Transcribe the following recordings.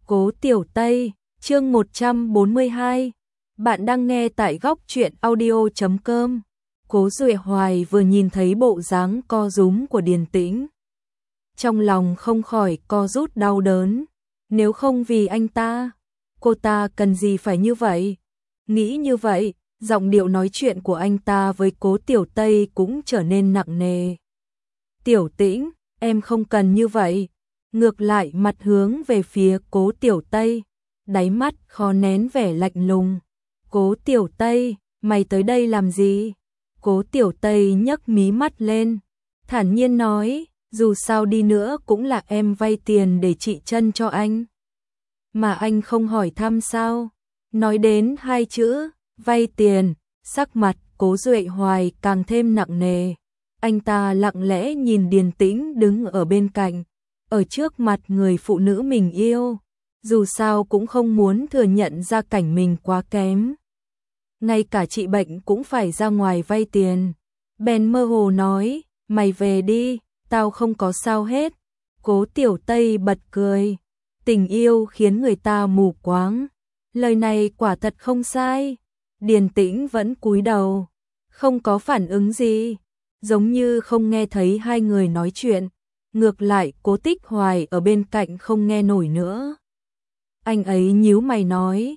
Cố Tiểu Tây, chương 142. Bạn đang nghe tại góc truyện audio.com. Cố Duệ Hoài vừa nhìn thấy bộ dáng co rúm của Điền Tĩnh, trong lòng không khỏi co rút đau đớn. Nếu không vì anh ta, cô ta cần gì phải như vậy? Nghĩ như vậy, giọng điệu nói chuyện của anh ta với Cố Tiểu Tây cũng trở nên nặng nề. Tiểu Tĩnh, em không cần như vậy. Ngược lại mặt hướng về phía Cố Tiểu Tây, đáy mắt khó nén vẻ lạnh lùng. Cố Tiểu Tây, mày tới đây làm gì? Cố Tiểu Tây nhấc mí mắt lên, thản nhiên nói, dù sao đi nữa cũng là em vay tiền để trị chân cho anh. Mà anh không hỏi thăm sao? Nói đến hai chữ, vay tiền, sắc mặt Cố Duệ Hoài càng thêm nặng nề. Anh ta lặng lẽ nhìn Điền Tĩnh đứng ở bên cạnh, ở trước mặt người phụ nữ mình yêu, dù sao cũng không muốn thừa nhận ra cảnh mình quá kém. Ngay cả trị bệnh cũng phải ra ngoài vay tiền. Bèn mơ hồ nói, mày về đi, tao không có sao hết. Cố Tiểu Tây bật cười, tình yêu khiến người ta mù quáng. Lời này quả thật không sai. Điền Tĩnh vẫn cúi đầu, không có phản ứng gì, giống như không nghe thấy hai người nói chuyện. Ngược lại Cố Tích Hoài ở bên cạnh không nghe nổi nữa. Anh ấy nhíu mày nói,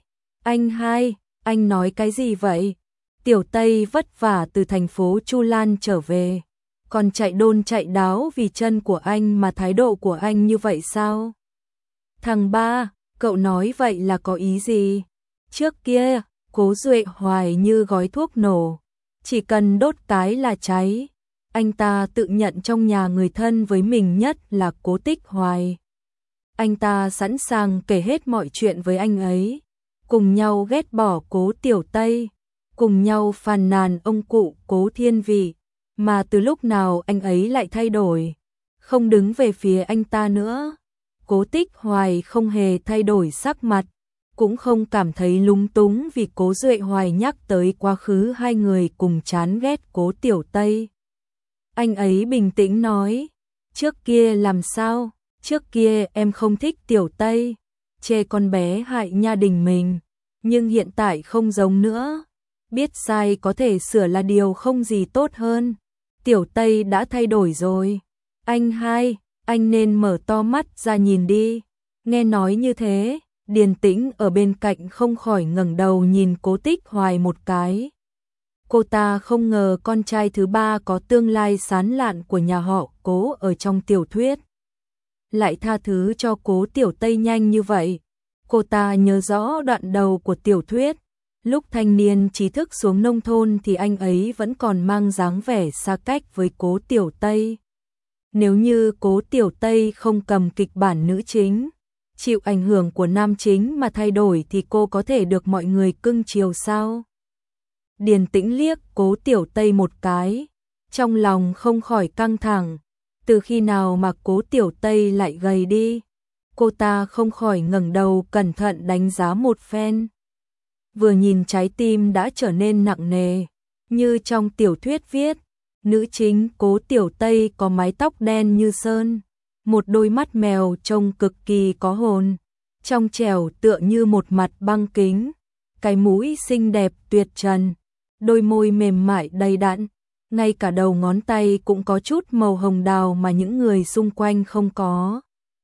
anh nói cái gì vậy? Tiểu Tây vất vả từ thành phố Chu Lan trở về, còn chạy đôn chạy đáo vì chân của anh mà thái độ của anh như vậy sao? Thằng ba, cậu nói vậy là có ý gì? Trước kia, Cố Duệ Hoài như gói thuốc nổ, chỉ cần đốt cái là cháy. Anh ta tự nhận trong nhà người thân với mình nhất là Cố Tích Hoài. Anh ta sẵn sàng kể hết mọi chuyện với anh ấy, cùng nhau ghét bỏ Cố Tiểu Tây, cùng nhau phàn nàn ông cụ Cố Thiên Vị. Mà từ lúc nào anh ấy lại thay đổi, không đứng về phía anh ta nữa. Cố Tích Hoài không hề thay đổi sắc mặt, cũng không cảm thấy lúng túng vì Cố Duệ Hoài nhắc tới quá khứ hai người cùng chán ghét Cố Tiểu Tây. Anh ấy bình tĩnh nói, trước kia làm sao? Trước kia em không thích Tiểu Tây, chê con bé hại gia đình mình, nhưng hiện tại không giống nữa. Biết sai có thể sửa là điều không gì tốt hơn. Tiểu Tây đã thay đổi rồi. Anh nên mở to mắt ra nhìn đi. Nghe nói như thế, Điền Tĩnh ở bên cạnh không khỏi ngẩng đầu nhìn Cố Tích Hoài một cái. Cô ta không ngờ con trai thứ ba có tương lai sáng lạn của nhà họ Cố ở trong tiểu thuyết lại tha thứ cho Cố Tiểu Tây nhanh như vậy. Cô ta nhớ rõ đoạn đầu của tiểu thuyết, lúc thanh niên trí thức xuống nông thôn thì anh ấy vẫn còn mang dáng vẻ xa cách với Cố Tiểu Tây. Nếu như Cố Tiểu Tây không cầm kịch bản nữ chính, chịu ảnh hưởng của nam chính mà thay đổi thì cô có thể được mọi người cưng chiều sao? Điền Tĩnh liếc Cố Tiểu Tây một cái, trong lòng không khỏi căng thẳng. Từ khi nào mà Cố Tiểu Tây lại gầy đi? Cô ta không khỏi ngẩng đầu cẩn thận đánh giá một phen. Vừa nhìn trái tim đã trở nên nặng nề, như trong tiểu thuyết viết, nữ chính Cố Tiểu Tây có mái tóc đen như sơn, một đôi mắt mèo trông cực kỳ có hồn, trong trẻo tựa như một mặt băng kính, cái mũi xinh đẹp tuyệt trần, đôi môi mềm mại đầy đặn, ngay cả đầu ngón tay cũng có chút màu hồng đào mà những người xung quanh không có.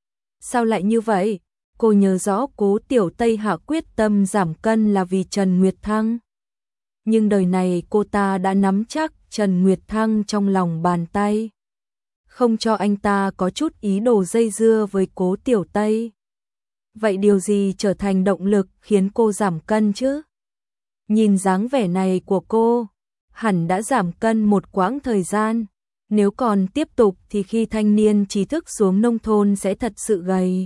Sao lại như vậy? Cô nhớ rõ Cố Tiểu Tây hạ quyết tâm giảm cân là vì Trần Nguyệt Thăng. Nhưng đời này cô ta đã nắm chắc Trần Nguyệt Thăng trong lòng bàn tay, không cho anh ta có chút ý đồ dây dưa với Cố Tiểu Tây. Vậy điều gì trở thành động lực khiến cô giảm cân chứ? Nhìn dáng vẻ này của cô, hẳn đã giảm cân một quãng thời gian. Nếu còn tiếp tục thì khi thanh niên trí thức xuống nông thôn sẽ thật sự gầy.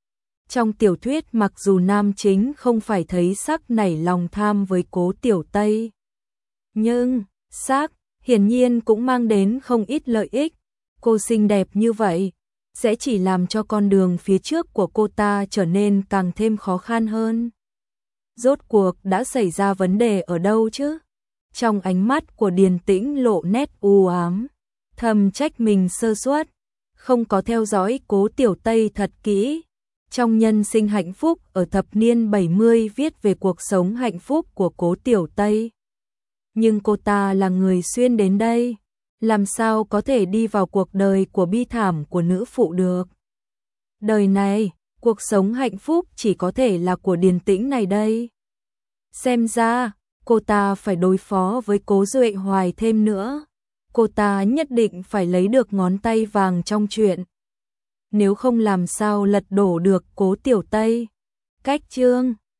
Trong tiểu thuyết mặc dù nam chính không phải thấy sắc nảy lòng tham với Cố Tiểu Tây, nhưng sắc hiển nhiên cũng mang đến không ít lợi ích. Cô xinh đẹp như vậy sẽ chỉ làm cho con đường phía trước của cô ta trở nên càng thêm khó khăn hơn. Rốt cuộc đã xảy ra vấn đề ở đâu chứ? Trong ánh mắt của Điền Tĩnh lộ nét u ám, thầm trách mình sơ suất, không có theo dõi Cố Tiểu Tây thật kỹ. Trong Nhân sinh hạnh phúc ở thập niên 70 viết về cuộc sống hạnh phúc của Cố Tiểu Tây. Nhưng cô ta là người xuyên đến đây, làm sao có thể đi vào cuộc đời của bi thảm của nữ phụ được. Đời này, cuộc sống hạnh phúc chỉ có thể là của Điền Tĩnh này đây. Xem ra, cô ta phải đối phó với Cố Duệ Hoài thêm nữa. Cô ta nhất định phải lấy được ngón tay vàng trong chuyện. Nếu không làm sao lật đổ được Cố Tiểu Tây. Cách chương